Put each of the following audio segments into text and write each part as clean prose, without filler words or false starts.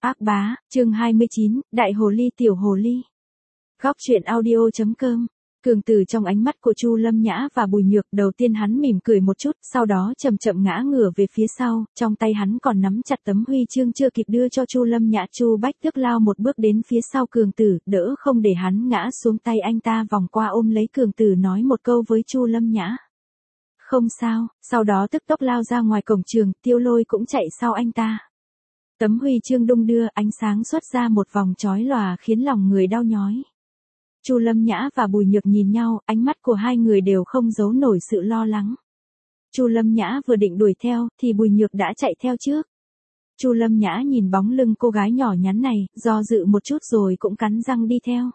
Ác bá, chương 29, Đại hồ ly tiểu hồ ly. Góc truyện audio.com. Cường Tử trong ánh mắt của Chu Lâm Nhã và Bùi Nhược, đầu tiên hắn mỉm cười một chút, sau đó chậm chậm ngã ngửa về phía sau, trong tay hắn còn nắm chặt tấm huy chương chưa kịp đưa cho Chu Lâm Nhã. Chu Bách Tước lao một bước đến phía sau Cường Tử, đỡ không để hắn ngã xuống, tay anh ta vòng qua ôm lấy Cường Tử, nói một câu với Chu Lâm Nhã. Không sao, sau đó tức tốc lao ra ngoài cổng trường, Tiêu Lôi cũng chạy sau anh ta. Tấm huy chương đung đưa, ánh sáng xuất ra một vòng chói lòa khiến lòng người đau nhói. Chu Lâm Nhã và Bùi Nhược nhìn nhau, ánh mắt của hai người đều không giấu nổi sự lo lắng. Chu Lâm Nhã vừa định đuổi theo, thì Bùi Nhược đã chạy theo trước. Chu Lâm Nhã nhìn bóng lưng cô gái nhỏ nhắn này, do dự một chút rồi cũng cắn răng đi theo.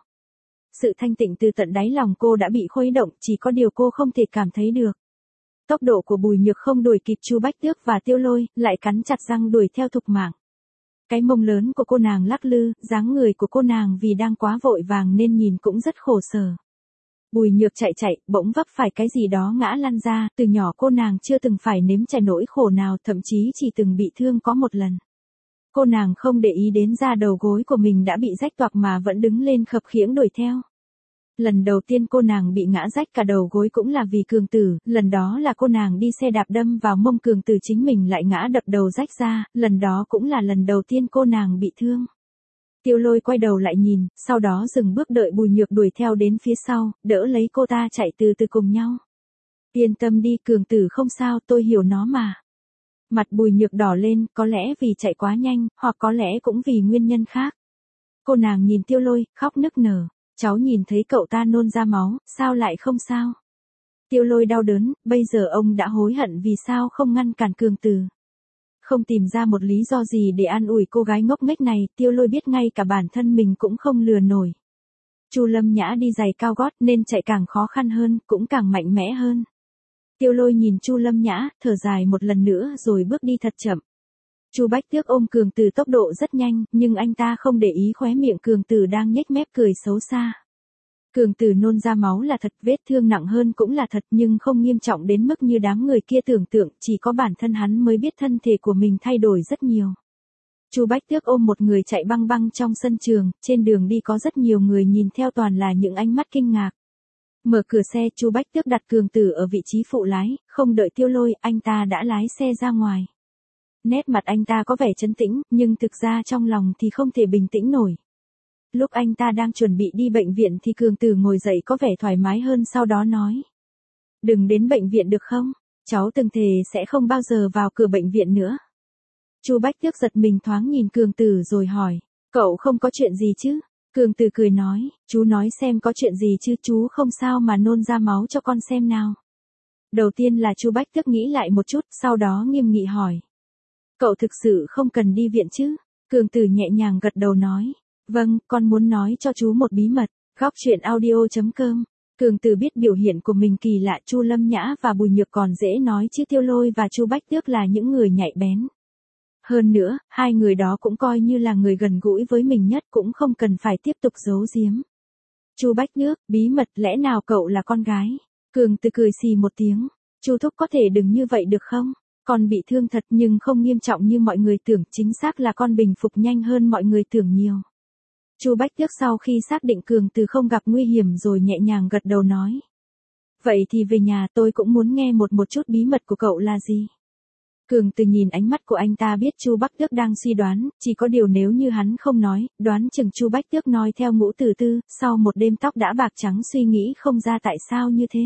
Sự thanh tịnh từ tận đáy lòng cô đã bị khuấy động, chỉ có điều cô không thể cảm thấy được. Tốc độ của Bùi Nhược không đuổi kịp Chu Bách Tước và Tiêu Lôi, lại cắn chặt răng đuổi theo thục mạng. Cái mông lớn của cô nàng lắc lư, dáng người của cô nàng vì đang quá vội vàng nên nhìn cũng rất khổ sở. Bùi Nhược chạy chạy, bỗng vấp phải cái gì đó ngã lăn ra, từ nhỏ cô nàng chưa từng phải nếm trải nỗi khổ nào, thậm chí chỉ từng bị thương có một lần. Cô nàng không để ý đến da đầu gối của mình đã bị rách toạc mà vẫn đứng lên khập khiễng đuổi theo. Lần đầu tiên cô nàng bị ngã rách cả đầu gối cũng là vì Cường Tử, lần đó là cô nàng đi xe đạp đâm vào mông Cường Tử, chính mình lại ngã đập đầu rách ra, lần đó cũng là lần đầu tiên cô nàng bị thương. Tiêu Lôi quay đầu lại nhìn, sau đó dừng bước đợi Bùi Nhược đuổi theo đến phía sau, đỡ lấy cô ta chạy từ từ cùng nhau. Yên tâm đi, Cường Tử không sao, tôi hiểu nó mà. Mặt Bùi Nhược đỏ lên, có lẽ vì chạy quá nhanh, hoặc có lẽ cũng vì nguyên nhân khác. Cô nàng nhìn Tiêu Lôi, khóc nức nở. Cháu nhìn thấy cậu ta nôn ra máu, sao lại không sao? Tiêu Lôi đau đớn, bây giờ ông đã hối hận vì sao không ngăn cản Cường Tử. Không tìm ra một lý do gì để an ủi cô gái ngốc nghếch này, Tiêu Lôi biết ngay cả bản thân mình cũng không lừa nổi. Chu Lâm Nhã đi giày cao gót nên chạy càng khó khăn hơn, cũng càng mạnh mẽ hơn. Tiêu Lôi nhìn Chu Lâm Nhã, thở dài một lần nữa rồi bước đi thật chậm. Chu Bách Tước ôm Cường Tử tốc độ rất nhanh, nhưng anh ta không để ý khóe miệng Cường Tử đang nhếch mép cười xấu xa. Cường Tử nôn ra máu là thật, vết thương nặng hơn cũng là thật, nhưng không nghiêm trọng đến mức như đám người kia tưởng tượng, chỉ có bản thân hắn mới biết thân thể của mình thay đổi rất nhiều. Chu Bách Tước ôm một người chạy băng băng trong sân trường, trên đường đi có rất nhiều người nhìn theo, toàn là những ánh mắt kinh ngạc. Mở cửa xe, Chu Bách Tước đặt Cường Tử ở vị trí phụ lái, không đợi Tiêu Lôi, anh ta đã lái xe ra ngoài. Nét mặt anh ta có vẻ trấn tĩnh, nhưng thực ra trong lòng thì không thể bình tĩnh nổi. Lúc anh ta đang chuẩn bị đi bệnh viện thì Cường Tử ngồi dậy có vẻ thoải mái hơn, sau đó nói. Đừng đến bệnh viện được không? Cháu từng thề sẽ không bao giờ vào cửa bệnh viện nữa. Chu Bách Tước giật mình thoáng nhìn Cường Tử rồi hỏi. Cậu không có chuyện gì chứ? Cường Tử cười nói, chú nói xem có chuyện gì chứ, chú không sao mà nôn ra máu cho con xem nào. Đầu tiên là Chu Bách Tước nghĩ lại một chút, sau đó nghiêm nghị hỏi. Cậu thực sự không cần đi viện chứ? Cường Tử nhẹ nhàng gật đầu nói. Vâng, con muốn nói cho chú một bí mật. Góc truyện audio.com. Cường Tử biết biểu hiện của mình kỳ lạ, Chu Lâm Nhã và Bùi Nhược còn dễ nói chứ Tiêu Lôi và Chu Bách Tước là những người nhạy bén. Hơn nữa, hai người đó cũng coi như là người gần gũi với mình nhất, cũng không cần phải tiếp tục giấu giếm. Chu Bách Tước, bí mật, lẽ nào cậu là con gái? Cường Tử cười xì một tiếng. Chu thúc có thể đừng như vậy được không? Con bị thương thật nhưng không nghiêm trọng như mọi người tưởng, chính xác là con bình phục nhanh hơn mọi người tưởng nhiều. Chu Bách Tước sau khi xác định Cường Tử không gặp nguy hiểm rồi nhẹ nhàng gật đầu nói. Vậy thì về nhà, tôi cũng muốn nghe một chút bí mật của cậu là gì. Cường Tử nhìn ánh mắt của anh ta biết Chu Bách Tước đang suy đoán, chỉ có điều nếu như hắn không nói, đoán chừng Chu Bách Tước nói theo ngũ từ tư, sau một đêm tóc đã bạc trắng suy nghĩ không ra tại sao như thế.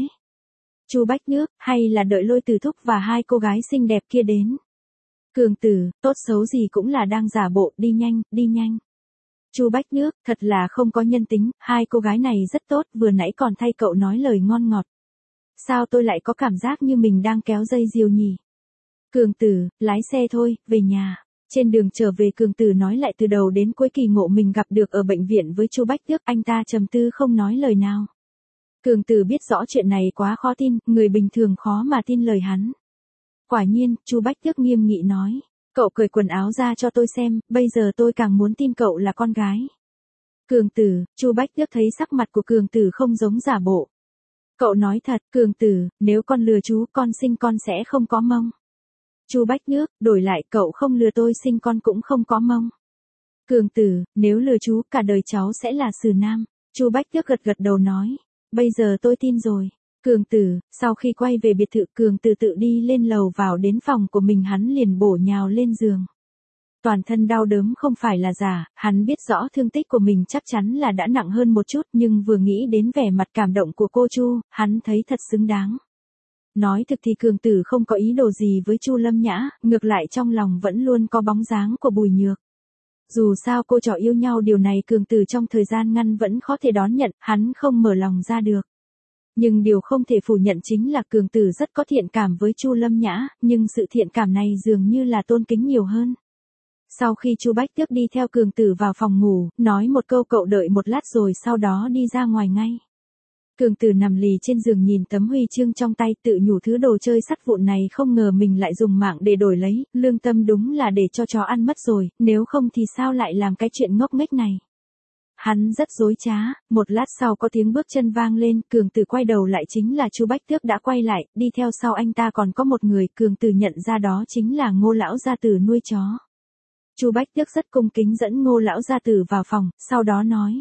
Chu Bách Tước, hay là đợi Lôi Từ thúc và hai cô gái xinh đẹp kia đến. Cường Tử, tốt xấu gì cũng là đang giả bộ, đi nhanh, đi nhanh. Chu Bách Tước, thật là không có nhân tính, hai cô gái này rất tốt, vừa nãy còn thay cậu nói lời ngon ngọt. Sao tôi lại có cảm giác như mình đang kéo dây diều nhỉ? Cường Tử, lái xe thôi, về nhà. Trên đường trở về Cường Tử nói lại từ đầu đến cuối kỳ ngộ mình gặp được ở bệnh viện với Chu Bách Tước, anh ta trầm tư không nói lời nào. Cường Tử biết rõ chuyện này quá khó tin, người bình thường khó mà tin lời hắn. Quả nhiên, Chu Bách Tước nghiêm nghị nói. Cậu cởi quần áo ra cho tôi xem, bây giờ tôi càng muốn tin cậu là con gái. Cường Tử, Chu Bách Tước thấy sắc mặt của Cường Tử không giống giả bộ. Cậu nói thật, Cường Tử, nếu con lừa chú, con sinh con sẽ không có mông. Chu Bách Tước, đổi lại cậu không lừa tôi sinh con cũng không có mông. Cường Tử, nếu lừa chú, cả đời cháu sẽ là xử nam. Chu Bách Tước gật gật đầu nói. Bây giờ tôi tin rồi. Cường Tử, sau khi quay về biệt thự, Cường Tử tự đi lên lầu vào đến phòng của mình, hắn liền bổ nhào lên giường. Toàn thân đau đớn không phải là giả, hắn biết rõ thương tích của mình chắc chắn là đã nặng hơn một chút, nhưng vừa nghĩ đến vẻ mặt cảm động của cô Chu, hắn thấy thật xứng đáng. Nói thực thì Cường Tử không có ý đồ gì với Chu Lâm Nhã, ngược lại trong lòng vẫn luôn có bóng dáng của Bùi Nhược. Dù sao cô trò yêu nhau, điều này Cường Tử trong thời gian ngắn vẫn khó thể đón nhận, hắn không mở lòng ra được. Nhưng điều không thể phủ nhận chính là Cường Tử rất có thiện cảm với Chu Lâm Nhã, nhưng sự thiện cảm này dường như là tôn kính nhiều hơn. Sau khi Chu Bách Tước đi theo Cường Tử vào phòng ngủ, nói một câu cậu đợi một lát rồi sau đó đi ra ngoài ngay. Cường Tử nằm lì trên giường nhìn tấm huy chương trong tay, tự nhủ thứ đồ chơi sắt vụn này không ngờ mình lại dùng mạng để đổi lấy, lương tâm đúng là để cho chó ăn mất rồi, nếu không thì sao lại làm cái chuyện ngốc nghếch này. Hắn rất dối trá, một lát sau có tiếng bước chân vang lên, Cường Tử quay đầu lại chính là Chu Bách Tước đã quay lại, đi theo sau anh ta còn có một người, Cường Tử nhận ra đó chính là Ngô lão gia tử nuôi chó. Chu Bách Tước rất cung kính dẫn Ngô lão gia tử vào phòng, sau đó nói.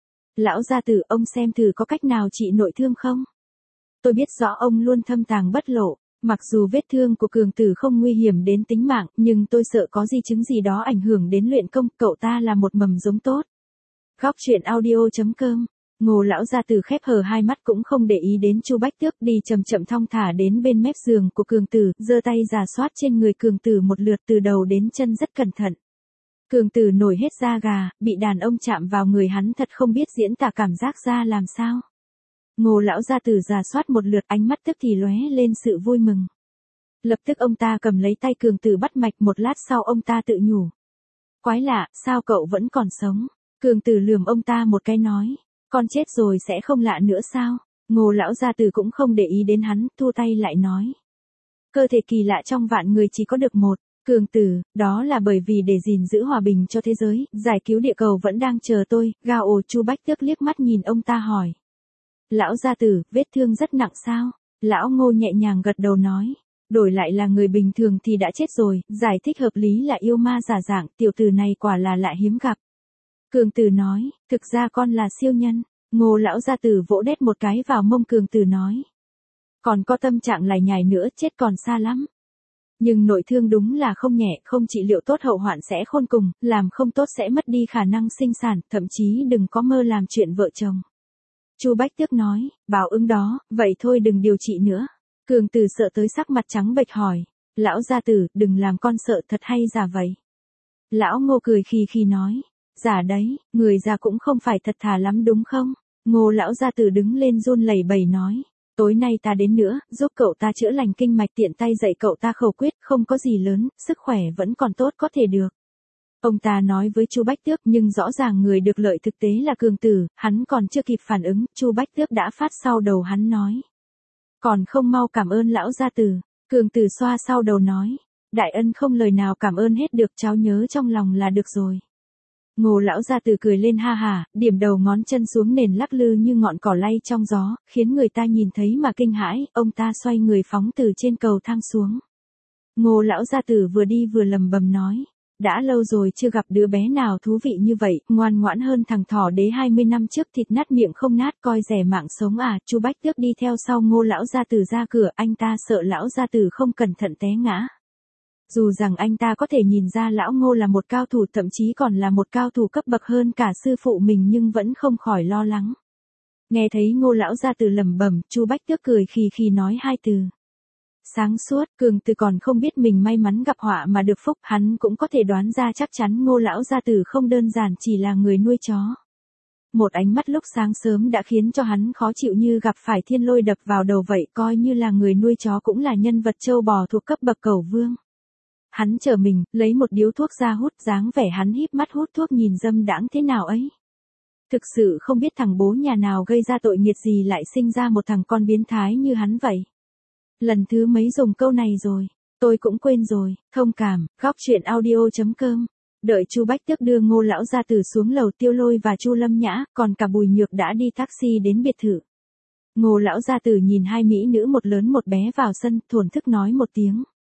Lão gia tử, ông xem thử có cách nào trị nội thương không? Tôi biết rõ ông luôn thâm tàng bất lộ, mặc dù vết thương của Cường Tử không nguy hiểm đến tính mạng, nhưng tôi sợ có di chứng gì đó ảnh hưởng đến luyện công, cậu ta là một mầm giống tốt. Góc truyện audio.com. Ngô lão gia tử khép hờ hai mắt cũng không để ý đến Chu Bách Tước, đi chậm chậm thong thả đến bên mép giường của Cường Tử, giơ tay rà soát trên người Cường Tử một lượt từ đầu đến chân rất cẩn thận. Cường Tử nổi hết da gà, bị đàn ông chạm vào người hắn thật không biết diễn tả cảm giác ra làm sao. Ngô lão gia tử rà soát một lượt, ánh mắt tức thì lóe lên sự vui mừng. Lập tức ông ta cầm lấy tay Cường Tử bắt mạch, một lát sau ông ta tự nhủ. Quái lạ, sao cậu vẫn còn sống? Cường Tử lườm ông ta một cái nói. Con chết rồi sẽ không lạ nữa sao? Ngô lão gia tử cũng không để ý đến hắn, thu tay lại nói. Cơ thể kỳ lạ trong vạn người chỉ có được một. Cường Tử, đó là bởi vì để gìn giữ hòa bình cho thế giới, giải cứu địa cầu vẫn đang chờ tôi. Gào ồ. Chu Bách Tước liếc mắt nhìn ông ta hỏi. Lão gia tử, vết thương rất nặng sao? Lão Ngô nhẹ nhàng gật đầu nói. Đổi lại là người bình thường thì đã chết rồi, giải thích hợp lý là yêu ma giả dạng, tiểu tử này quả là lạ hiếm gặp. Cường Tử nói, thực ra con là siêu nhân. Ngô lão gia tử vỗ đét một cái vào mông Cường Tử nói. Còn có tâm trạng lải nhải nữa, chết còn xa lắm. Nhưng nội thương đúng là không nhẹ, không trị liệu tốt hậu hoạn sẽ khôn cùng, làm không tốt sẽ mất đi khả năng sinh sản, thậm chí đừng có mơ làm chuyện vợ chồng. Chu Bách Tước nói, bảo ứng đó, vậy thôi đừng điều trị nữa. Cường Tử sợ tới sắc mặt trắng bệch hỏi, lão gia tử, đừng làm con sợ, thật hay giả vậy? Lão Ngô cười khì khì nói, giả đấy, người già cũng không phải thật thà lắm đúng không? Ngô lão gia tử đứng lên run lẩy bẩy nói. Tối nay ta đến nữa, giúp cậu ta chữa lành kinh mạch, tiện tay dạy cậu ta khẩu quyết, không có gì lớn, sức khỏe vẫn còn tốt có thể được. Ông ta nói với Chu Bách Tước, nhưng rõ ràng người được lợi thực tế là Cường Tử, hắn còn chưa kịp phản ứng, Chu Bách Tước đã phát sau đầu hắn nói. Còn không mau cảm ơn lão gia tử. Cường Tử xoa sau đầu nói. Đại ân không lời nào cảm ơn hết được, cháu nhớ trong lòng là được rồi. Ngô lão gia tử cười lên ha hả, điểm đầu ngón chân xuống nền lắc lư như ngọn cỏ lay trong gió, khiến người ta nhìn thấy mà kinh hãi, ông ta xoay người phóng từ trên cầu thang xuống. Ngô lão gia tử vừa đi vừa lầm bầm nói, đã lâu rồi chưa gặp đứa bé nào thú vị như vậy, ngoan ngoãn hơn thằng thỏ đế 20 năm trước, thịt nát miệng không nát, coi rẻ mạng sống à. Chu Bách Tước đi theo sau Ngô lão gia tử ra cửa, anh ta sợ lão gia tử không cẩn thận té ngã. Dù rằng anh ta có thể nhìn ra lão Ngô là một cao thủ, thậm chí còn là một cao thủ cấp bậc hơn cả sư phụ mình, nhưng vẫn không khỏi lo lắng. Nghe thấy Ngô lão gia tử lẩm bẩm, Chu Bách Tước cười khì khì nói hai từ. Sáng suốt. Cường Tử còn không biết mình may mắn gặp họa mà được phúc, hắn cũng có thể đoán ra chắc chắn Ngô lão gia tử không đơn giản chỉ là người nuôi chó. Một ánh mắt lúc sáng sớm đã khiến cho hắn khó chịu như gặp phải thiên lôi đập vào đầu vậy, coi như là người nuôi chó cũng là nhân vật châu bò thuộc cấp bậc cẩu vương. Hắn trở mình, lấy một điếu thuốc ra hút, dáng vẻ hắn híp mắt hút thuốc nhìn dâm đãng thế nào ấy. Thực sự không biết thằng bố nhà nào gây ra tội nghiệt gì lại sinh ra một thằng con biến thái như hắn vậy. Lần thứ mấy dùng câu này rồi, tôi cũng quên rồi. Thông cảm. Góc truyện audio.com. Đợi Chu Bách Tước đưa Ngô lão gia tử xuống lầu, Tiêu Lôi và Chu Lâm Nhã, còn cả Bùi Nhược đã đi taxi đến biệt thự. Ngô lão gia tử nhìn hai mỹ nữ một lớn một bé vào sân, thổn thức nói một tiếng.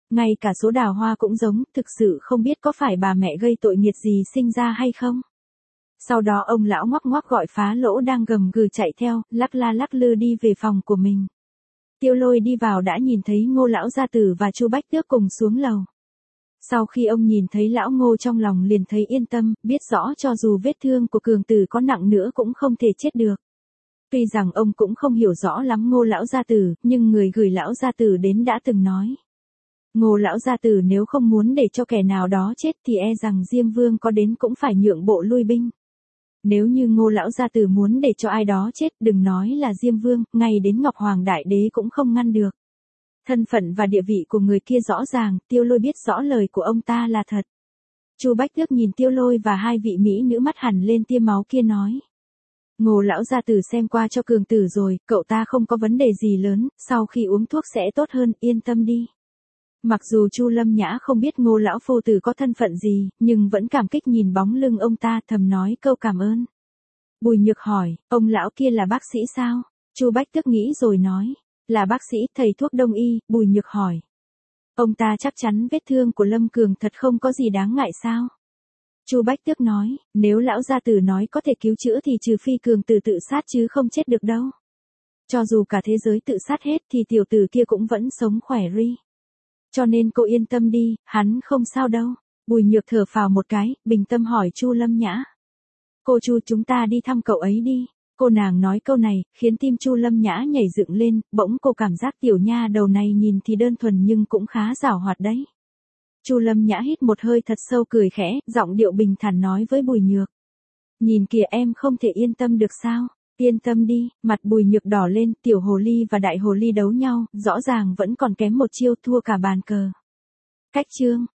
Ngay cả số đào hoa cũng giống, thực sự không biết có phải bà mẹ gây tội nghiệt gì sinh ra hay không. Sau đó ông lão ngoắc ngoắc gọi Phá Lỗ đang gầm gừ chạy theo, lắc la lắc lư đi về phòng của mình. Tiêu Lôi đi vào đã nhìn thấy Ngô lão gia tử và Chu Bách Tước cùng xuống lầu. Sau khi ông nhìn thấy lão Ngô trong lòng liền thấy yên tâm, biết rõ cho dù vết thương của cường tử có nặng nữa cũng không thể chết được. Tuy rằng ông cũng không hiểu rõ lắm Ngô lão gia tử, nhưng người gửi lão gia tử đến đã từng nói. Ngô lão gia tử nếu không muốn để cho kẻ nào đó chết thì e rằng Diêm Vương có đến cũng phải nhượng bộ lui binh. Nếu như Ngô lão gia tử muốn để cho ai đó chết, đừng nói là Diêm Vương, ngay đến Ngọc Hoàng Đại Đế cũng không ngăn được. Thân phận và địa vị của người kia rõ ràng, Tiêu Lôi biết rõ lời của ông ta là thật. Chu Bách Tước nhìn Tiêu Lôi và hai vị mỹ nữ mắt hẳn lên tia máu kia nói. Ngô lão gia tử xem qua cho cường tử rồi, cậu ta không có vấn đề gì lớn, sau khi uống thuốc sẽ tốt hơn, yên tâm đi. Mặc dù Chu Lâm Nhã không biết Ngô lão phu tử có thân phận gì, nhưng vẫn cảm kích nhìn bóng lưng ông ta, thầm nói câu cảm ơn. Bùi Nhược hỏi, ông lão kia là bác sĩ sao? Chu Bách Tước nghĩ rồi nói, là bác sĩ, thầy thuốc đông y. Bùi Nhược hỏi, ông ta chắc chắn vết thương của Lâm Cường thật không có gì đáng ngại sao? Chu Bách Tước nói, nếu lão gia tử nói có thể cứu chữa thì trừ phi cường tử tự sát chứ không chết được đâu. Cho dù cả thế giới tự sát hết thì tiểu tử kia cũng vẫn sống khỏe ri. Cho nên cô yên tâm đi, hắn không sao đâu. Bùi Nhược thở phào một cái, bình tâm hỏi Chu Lâm Nhã. Cô Chu, chúng ta đi thăm cậu ấy đi. Cô nàng nói câu này, khiến tim Chu Lâm Nhã nhảy dựng lên, bỗng cô cảm giác tiểu nha đầu này nhìn thì đơn thuần nhưng cũng khá giàu hoạt đấy. Chu Lâm Nhã hít một hơi thật sâu cười khẽ, giọng điệu bình thản nói với Bùi Nhược. Nhìn kìa, em không thể yên tâm được sao? Yên tâm đi, mặt Bùi Nhược đỏ lên, tiểu hồ ly và đại hồ ly đấu nhau, rõ ràng vẫn còn kém một chiêu, thua cả bàn cờ. Cách chương